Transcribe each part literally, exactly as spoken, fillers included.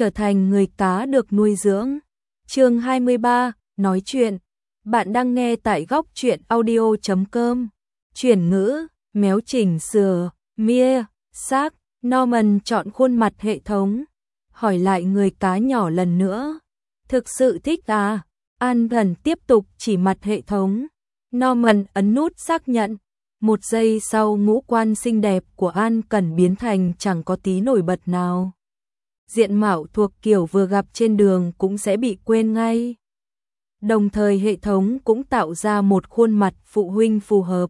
trở thành người cá được nuôi dưỡng. Chương hai mươi ba, nói chuyện. Bạn đang nghe tại góc truyện audio chấm com. Chuyển ngữ, méo chỉnh sửa, mia, xác, Norman chọn khuôn mặt hệ thống. Hỏi lại người cá nhỏ lần nữa. Thực sự thích à? An Thần tiếp tục chỉ mặt hệ thống. Norman ấn nút xác nhận. Một giây sau ngũ quan xinh đẹp của An Cẩn biến thành chẳng có tí nổi bật nào. Diện mạo thuộc kiểu vừa gặp trên đường cũng sẽ bị quên ngay. Đồng thời hệ thống cũng tạo ra một khuôn mặt phụ huynh phù hợp.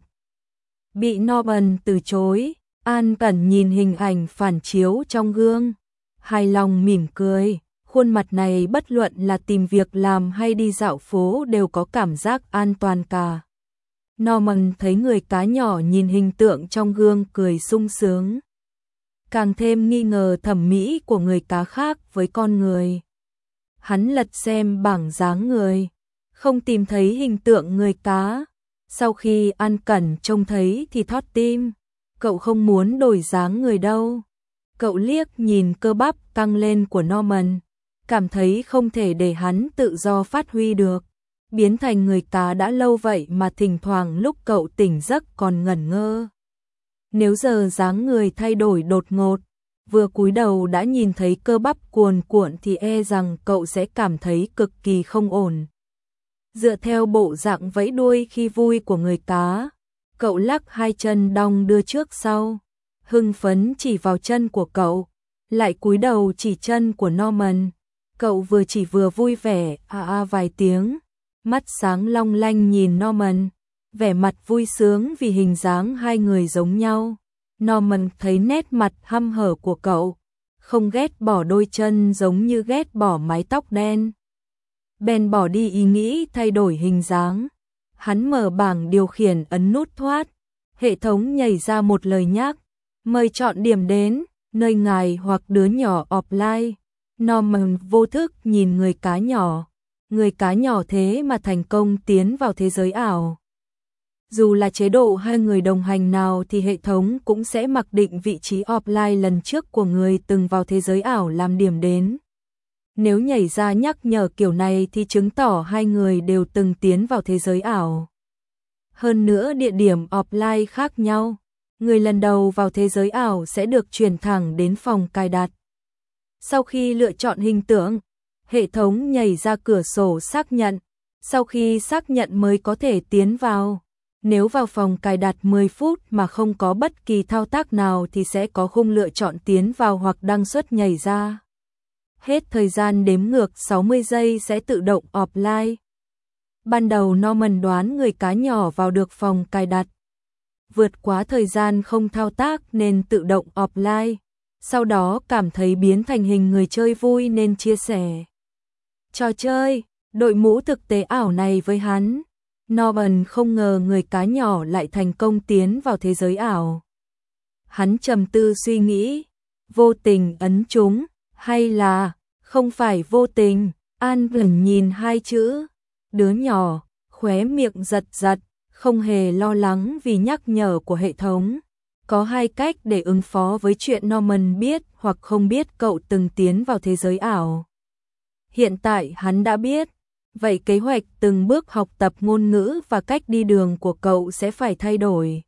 Bị Norman từ chối, An Cẩn nhìn hình ảnh phản chiếu trong gương. Hài lòng mỉm cười, khuôn mặt này bất luận là tìm việc làm hay đi dạo phố đều có cảm giác an toàn cả. Norman thấy người cá nhỏ nhìn hình tượng trong gương cười sung sướng. Càng thêm nghi ngờ thẩm mỹ của người cá khác với con người. Hắn lật xem bảng dáng người, không tìm thấy hình tượng người cá. Sau khi An Cẩn trông thấy thì thót tim. Cậu không muốn đổi dáng người đâu. Cậu liếc nhìn cơ bắp căng lên của Norman, cảm thấy không thể để hắn tự do phát huy được. Biến thành người cá đã lâu vậy mà thỉnh thoảng lúc cậu tỉnh giấc còn ngẩn ngơ. Nếu giờ dáng người thay đổi đột ngột, vừa cúi đầu đã nhìn thấy cơ bắp cuồn cuộn thì e rằng cậu sẽ cảm thấy cực kỳ không ổn. Dựa theo bộ dạng vẫy đuôi khi vui của người cá, cậu lắc hai chân đong đưa trước sau, hưng phấn chỉ vào chân của cậu, lại cúi đầu chỉ chân của Norman. Cậu vừa chỉ vừa vui vẻ a à a à vài tiếng, mắt sáng long lanh nhìn Norman, vẻ mặt vui sướng vì hình dáng hai người giống nhau. Norman thấy nét mặt hăm hở của cậu, không ghét bỏ đôi chân giống như ghét bỏ mái tóc đen. Bèn bỏ đi ý nghĩ thay đổi hình dáng. Hắn mở bảng điều khiển ấn nút thoát. Hệ thống nhảy ra một lời nhắc. Mời chọn điểm đến, nơi ngài hoặc đứa nhỏ offline. Norman vô thức nhìn người cá nhỏ. Người cá nhỏ thế mà thành công tiến vào thế giới ảo. Dù là chế độ hai người đồng hành nào thì hệ thống cũng sẽ mặc định vị trí offline lần trước của người từng vào thế giới ảo làm điểm đến. Nếu nhảy ra nhắc nhở kiểu này thì chứng tỏ hai người đều từng tiến vào thế giới ảo. Hơn nữa địa điểm offline khác nhau, người lần đầu vào thế giới ảo sẽ được chuyển thẳng đến phòng cài đặt. Sau khi lựa chọn hình tượng, hệ thống nhảy ra cửa sổ xác nhận, sau khi xác nhận mới có thể tiến vào. Nếu vào phòng cài đặt mười phút mà không có bất kỳ thao tác nào thì sẽ có khung lựa chọn tiến vào hoặc đăng xuất nhảy ra. Hết thời gian đếm ngược sáu mươi giây sẽ tự động offline. Ban đầu Norman đoán người cá nhỏ vào được phòng cài đặt. Vượt quá thời gian không thao tác nên tự động offline. Sau đó cảm thấy biến thành hình người chơi vui nên chia sẻ trò chơi, đội mũ thực tế ảo này với hắn. Norman không ngờ người cá nhỏ lại thành công tiến vào thế giới ảo. Hắn trầm tư suy nghĩ, vô tình ấn trúng, hay là không phải vô tình. An Cẩn nhìn hai chữ, đứa nhỏ, khóe miệng giật giật, không hề lo lắng vì nhắc nhở của hệ thống. Có hai cách để ứng phó với chuyện Norman biết hoặc không biết cậu từng tiến vào thế giới ảo. Hiện tại hắn đã biết. Vậy kế hoạch từng bước học tập ngôn ngữ và cách đi đường của cậu sẽ phải thay đổi.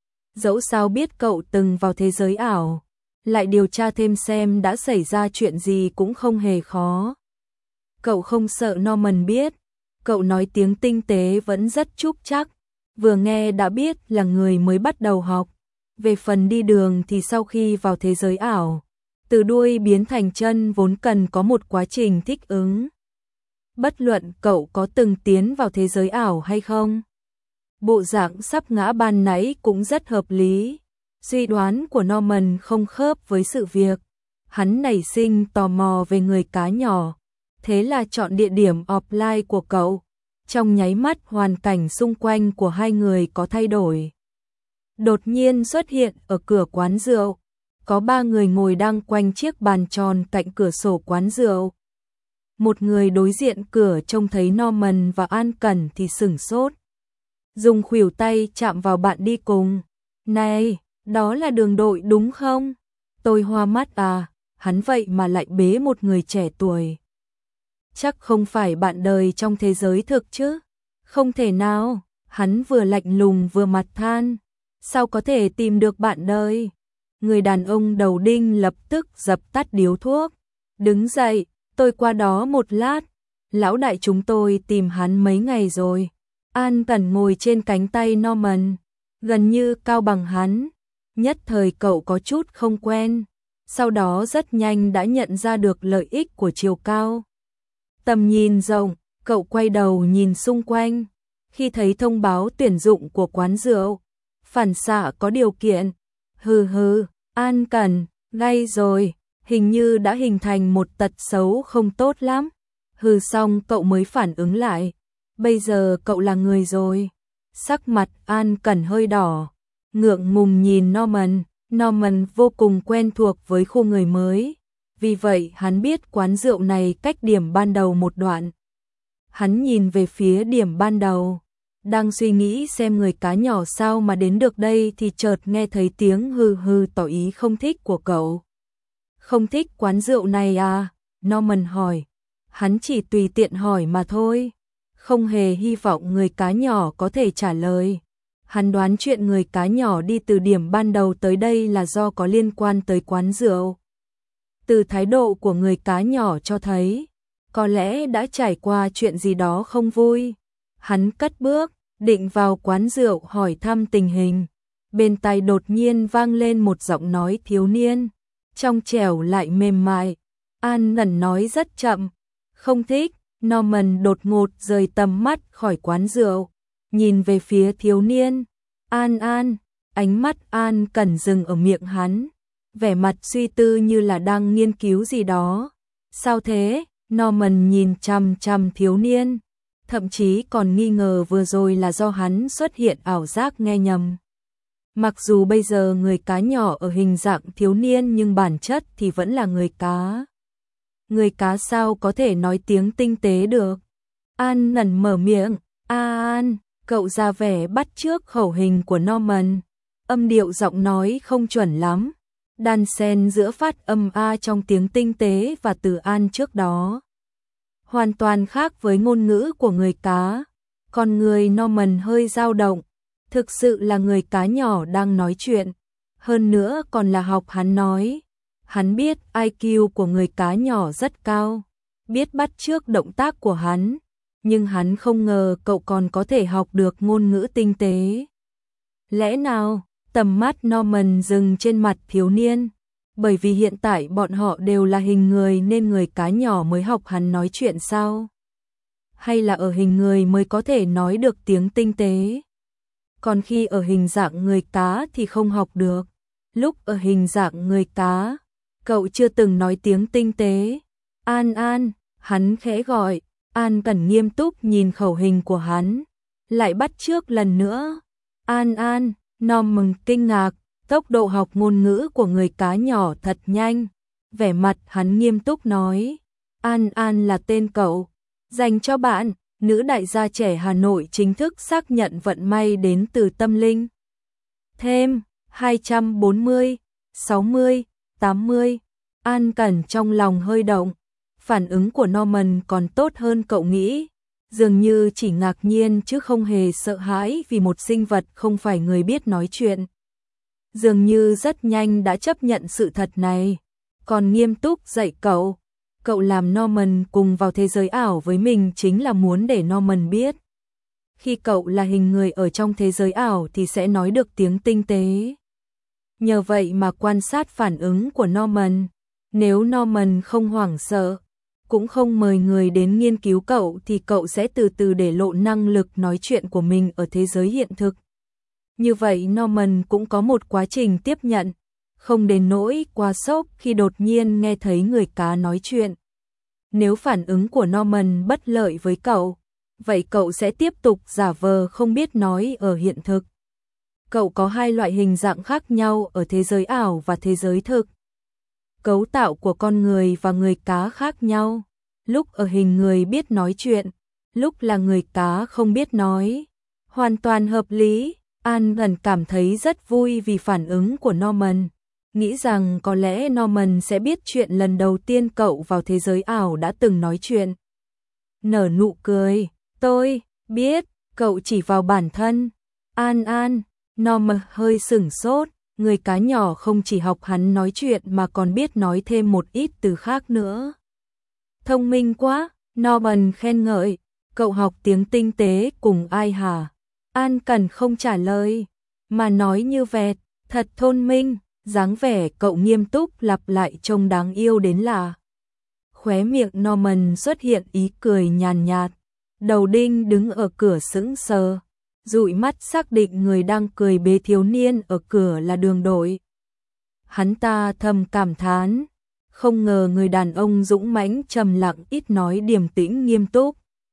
Dẫu sao biết cậu từng vào thế giới ảo, lại điều tra thêm xem đã xảy ra chuyện gì cũng không hề khó. Cậu không sợ Norman biết, cậu nói tiếng tinh tế vẫn rất trúc chắc, vừa nghe đã biết là người mới bắt đầu học. Về phần đi đường thì sau khi vào thế giới ảo, từ đuôi biến thành chân vốn cần có một quá trình thích ứng. Bất luận cậu có từng tiến vào thế giới ảo hay không. Bộ dạng sắp ngã ban nãy cũng rất hợp lý. Suy đoán của Norman không khớp với sự việc. Hắn nảy sinh tò mò về người cá nhỏ. Thế là chọn địa điểm offline của cậu. Trong nháy mắt hoàn cảnh xung quanh của hai người có thay đổi. Đột nhiên xuất hiện ở cửa quán rượu. Có ba người ngồi đang quanh chiếc bàn tròn cạnh cửa sổ quán rượu. Một người đối diện cửa trông thấy Norman và An Cẩn thì sửng sốt. Dùng khuỷu tay chạm vào bạn đi cùng. Này, đó là Đường Đội đúng không? Tôi hoa mắt à? hắn vậy mà lại bế một người trẻ tuổi. Chắc không phải bạn đời trong thế giới thực chứ? Không thể nào, hắn vừa lạnh lùng vừa mặt than. Sao có thể tìm được bạn đời? Người đàn ông đầu đinh lập tức dập tắt điếu thuốc. Đứng dậy, tôi qua đó một lát. Lão đại chúng tôi tìm hắn mấy ngày rồi. An Cẩn ngồi trên cánh tay Norman, gần như cao bằng hắn. Nhất thời cậu có chút không quen. Sau đó rất nhanh đã nhận ra được lợi ích của chiều cao. Tầm nhìn rộng, cậu quay đầu nhìn xung quanh. Khi thấy thông báo tuyển dụng của quán rượu, phản xạ có điều kiện. Hừ hừ, An Cẩn, gay rồi, hình như đã hình thành một tật xấu không tốt lắm. Hừ xong cậu mới phản ứng lại. Bây giờ cậu là người rồi. Sắc mặt An Cẩn hơi đỏ, ngượng ngùng nhìn Norman. Norman vô cùng quen thuộc với khu người mới. Vì vậy hắn biết quán rượu này cách điểm ban đầu một đoạn. Hắn nhìn về phía điểm ban đầu, đang suy nghĩ xem người cá nhỏ sao mà đến được đây thì chợt nghe thấy tiếng hừ hừ tỏ ý không thích của cậu. Không thích quán rượu này à? Norman hỏi. Hắn chỉ tùy tiện hỏi mà thôi, không hề hy vọng người cá nhỏ có thể trả lời. Hắn đoán chuyện người cá nhỏ đi từ điểm ban đầu tới đây là do có liên quan tới quán rượu. Từ thái độ của người cá nhỏ cho thấy, có lẽ đã trải qua chuyện gì đó không vui. Hắn cất bước, định vào quán rượu hỏi thăm tình hình. Bên tai đột nhiên vang lên một giọng nói thiếu niên, trong trẻo lại mềm mại. An Ngẩn nói rất chậm. Không thích. Norman đột ngột rời tầm mắt khỏi quán rượu, nhìn về phía thiếu niên. An An, ánh mắt An Cẩn dừng ở miệng hắn, vẻ mặt suy tư như là đang nghiên cứu gì đó. Sao thế? Norman nhìn chằm chằm thiếu niên, thậm chí còn nghi ngờ vừa rồi là do hắn xuất hiện ảo giác nghe nhầm. Mặc dù bây giờ người cá nhỏ ở hình dạng thiếu niên nhưng bản chất thì vẫn là người cá. Người cá sao có thể nói tiếng tinh tế được? An Ngẩn mở miệng. A An, cậu ra vẻ bắt chước khẩu hình của Norman. Âm điệu giọng nói không chuẩn lắm, đan xen giữa phát âm A trong tiếng tinh tế và từ An trước đó. Hoàn toàn khác với ngôn ngữ của người cá. Con người Norman hơi dao động. Thực sự là người cá nhỏ đang nói chuyện. Hơn nữa còn là học hắn nói. Hắn biết i kiu của người cá nhỏ rất cao, biết bắt chước động tác của hắn, nhưng hắn không ngờ cậu còn có thể học được ngôn ngữ tinh tế. Lẽ nào? Tầm mắt Norman dừng trên mặt thiếu niên, bởi vì hiện tại bọn họ đều là hình người nên người cá nhỏ mới học hắn nói chuyện sao? Hay là ở hình người mới có thể nói được tiếng tinh tế? Còn khi ở hình dạng người cá thì không học được. Lúc ở hình dạng người cá, cậu chưa từng nói tiếng tinh tế. An An, hắn khẽ gọi. An Cẩn nghiêm túc nhìn khẩu hình của hắn, lại bắt chước lần nữa. An An, Norman kinh ngạc, tốc độ học ngôn ngữ của người cá nhỏ thật nhanh. Vẻ mặt hắn nghiêm túc nói. An An là tên cậu, dành cho bạn. Nữ đại gia trẻ Hà Nội chính thức xác nhận vận may đến từ tâm linh. Thêm hai trăm bốn mươi, sáu mươi, tám mươi. An Cẩn trong lòng hơi động. Phản ứng của Norman còn tốt hơn cậu nghĩ. Dường như chỉ ngạc nhiên chứ không hề sợ hãi vì một sinh vật không phải người biết nói chuyện. Dường như rất nhanh đã chấp nhận sự thật này. Còn nghiêm túc dạy cậu. Cậu làm Norman cùng vào thế giới ảo với mình chính là muốn để Norman biết. Khi cậu là hình người ở trong thế giới ảo thì sẽ nói được tiếng tinh tế. Nhờ vậy mà quan sát phản ứng của Norman. Nếu Norman không hoảng sợ, cũng không mời người đến nghiên cứu cậu thì cậu sẽ từ từ để lộ năng lực nói chuyện của mình ở thế giới hiện thực. Như vậy Norman cũng có một quá trình tiếp nhận, không đến nỗi quá sốc khi đột nhiên nghe thấy người cá nói chuyện. Nếu phản ứng của Norman bất lợi với cậu, vậy cậu sẽ tiếp tục giả vờ không biết nói ở hiện thực. Cậu có hai loại hình dạng khác nhau ở thế giới ảo và thế giới thực. Cấu tạo của con người và người cá khác nhau. Lúc ở hình người biết nói chuyện, lúc là người cá không biết nói. Hoàn toàn hợp lý. An Ngẩn cảm thấy rất vui vì phản ứng của Norman. nghĩ rằng có lẽ Norman sẽ biết chuyện lần đầu tiên cậu vào thế giới ảo đã từng nói chuyện. Nở nụ cười, tôi biết, cậu chỉ vào bản thân. An An, Norman hơi sửng sốt, người cá nhỏ không chỉ học hắn nói chuyện mà còn biết nói thêm một ít từ khác nữa. Thông minh quá, Norman khen ngợi, cậu học tiếng tinh tế cùng ai hả? An Cần không trả lời, mà nói như vẹt, thật thông minh, dáng vẻ cậu nghiêm túc lặp lại trông đáng yêu đến lạ. Khóe miệng Norman xuất hiện ý cười nhàn nhạt, Đầu Đinh đứng ở cửa sững sờ, dụi mắt xác định người đang cười bế thiếu niên ở cửa là Đường Đội. Hắn ta thầm cảm thán, không ngờ người đàn ông dũng mãnh trầm lặng ít nói điềm tĩnh nghiêm túc.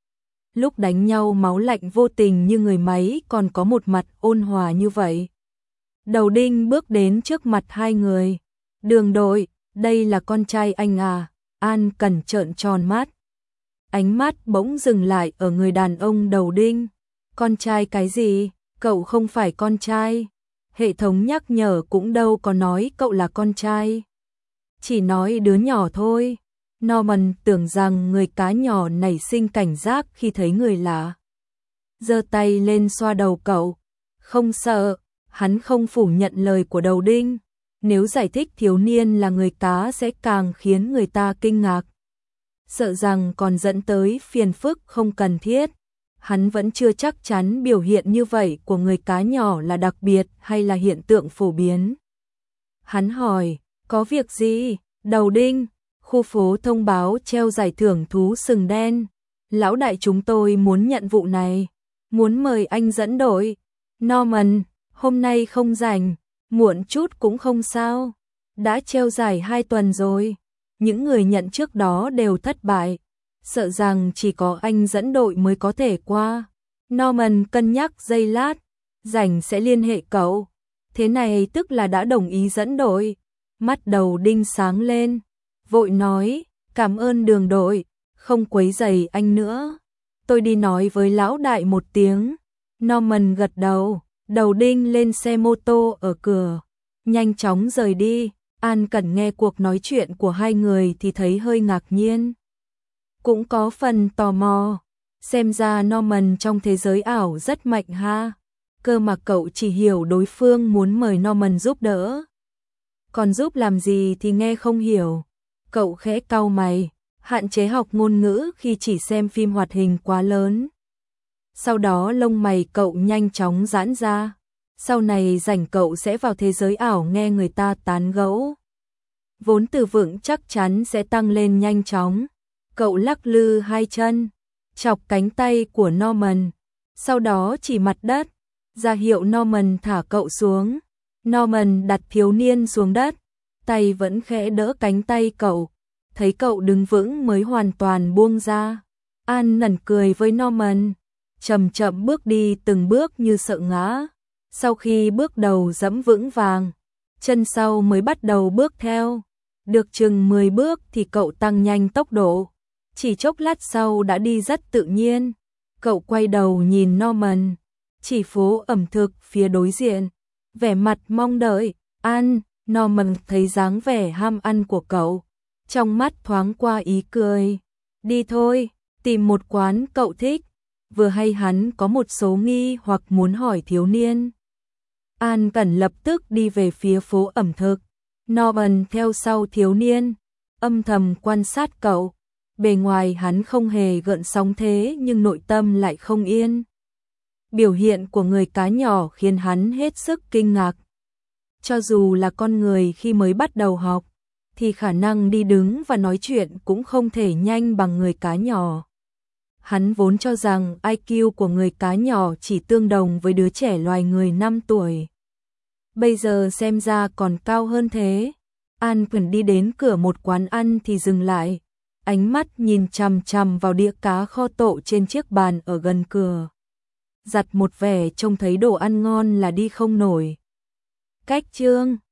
Lúc đánh nhau máu lạnh vô tình như người máy còn có một mặt ôn hòa như vậy. Đầu Đinh bước đến trước mặt hai người. Đường Đội, đây là con trai anh à? An Cần trợn tròn mắt. Ánh mắt bỗng dừng lại ở người đàn ông Đầu Đinh. Con trai cái gì? Cậu không phải con trai. Hệ thống nhắc nhở cũng đâu có nói cậu là con trai. Chỉ nói đứa nhỏ thôi. Norman tưởng rằng người cá nhỏ nảy sinh cảnh giác khi thấy người lạ. Giơ tay lên xoa đầu cậu. Không sợ, hắn không phủ nhận lời của Đầu Đinh. Nếu giải thích thiếu niên là người cá sẽ càng khiến người ta kinh ngạc. Sợ rằng còn dẫn tới phiền phức không cần thiết. Hắn vẫn chưa chắc chắn biểu hiện như vậy của người cá nhỏ là đặc biệt hay là hiện tượng phổ biến. Hắn hỏi, có việc gì? Đầu Đinh, khu phố thông báo treo giải thưởng thú sừng đen. Lão đại chúng tôi muốn nhận vụ này, muốn mời anh dẫn đội. Norman, hôm nay không rảnh, muộn chút cũng không sao. Đã treo giải hai tuần rồi, những người nhận trước đó đều thất bại. Sợ rằng chỉ có anh dẫn đội mới có thể qua. Norman cân nhắc giây lát, rảnh sẽ liên hệ cậu. Thế này tức là đã đồng ý dẫn đội. Mắt Đầu Đinh sáng lên, vội nói, cảm ơn Đường Đội, không quấy rầy anh nữa. Tôi đi nói với lão đại một tiếng. Norman gật đầu, Đầu Đinh lên xe mô tô ở cửa, nhanh chóng rời đi. An Cẩn nghe cuộc nói chuyện của hai người thì thấy hơi ngạc nhiên. Cũng có phần tò mò, xem ra Norman trong thế giới ảo rất mạnh ha. Cơ mà cậu chỉ hiểu đối phương muốn mời Norman giúp đỡ. Còn giúp làm gì thì nghe không hiểu. Cậu khẽ cau mày, hạn chế học ngôn ngữ khi chỉ xem phim hoạt hình quá lớn. Sau đó lông mày cậu nhanh chóng giãn ra. Sau này rảnh cậu sẽ vào thế giới ảo nghe người ta tán gẫu. Vốn từ vựng chắc chắn sẽ tăng lên nhanh chóng. Cậu lắc lư hai chân, chọc cánh tay của Norman, sau đó chỉ mặt đất, ra hiệu Norman thả cậu xuống. Norman đặt thiếu niên xuống đất, tay vẫn khẽ đỡ cánh tay cậu, thấy cậu đứng vững mới hoàn toàn buông ra. An nẩn cười với Norman, chậm chậm bước đi từng bước như sợ ngã. Sau khi bước đầu dẫm vững vàng, chân sau mới bắt đầu bước theo. Được chừng mười bước thì cậu tăng nhanh tốc độ. Chỉ chốc lát sau đã đi rất tự nhiên. Cậu quay đầu nhìn Norman, chỉ phố ẩm thực phía đối diện, vẻ mặt mong đợi. Ăn, Norman thấy dáng vẻ ham ăn của cậu, trong mắt thoáng qua ý cười. Đi thôi, tìm một quán cậu thích. Vừa hay hắn có một số nghi hoặc muốn hỏi thiếu niên. An Cẩn lập tức đi về phía phố ẩm thực. Norman theo sau thiếu niên, âm thầm quan sát cậu. Bề ngoài hắn không hề gợn sóng thế nhưng nội tâm lại không yên. Biểu hiện của người cá nhỏ khiến hắn hết sức kinh ngạc. Cho dù là con người khi mới bắt đầu học, thì khả năng đi đứng và nói chuyện cũng không thể nhanh bằng người cá nhỏ. Hắn vốn cho rằng i kiu của người cá nhỏ chỉ tương đồng với đứa trẻ loài người năm tuổi. Bây giờ xem ra còn cao hơn thế. An Quẩn đi đến cửa một quán ăn thì dừng lại. Ánh mắt nhìn chằm chằm vào đĩa cá kho tộ trên chiếc bàn ở gần cửa. Giặt một vẻ trông thấy đồ ăn ngon là đi không nổi. Cách chương